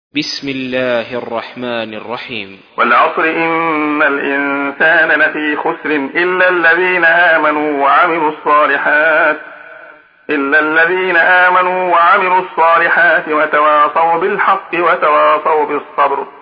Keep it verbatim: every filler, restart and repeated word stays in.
بسم الله الرحمن الرحيم. والعصر إن الإنسان لفي خسر إلا الذين آمنوا وعملوا الصالحات إلا الذين آمنوا وعملوا الصالحات وتواصوا بالحق وتواصوا بالصبر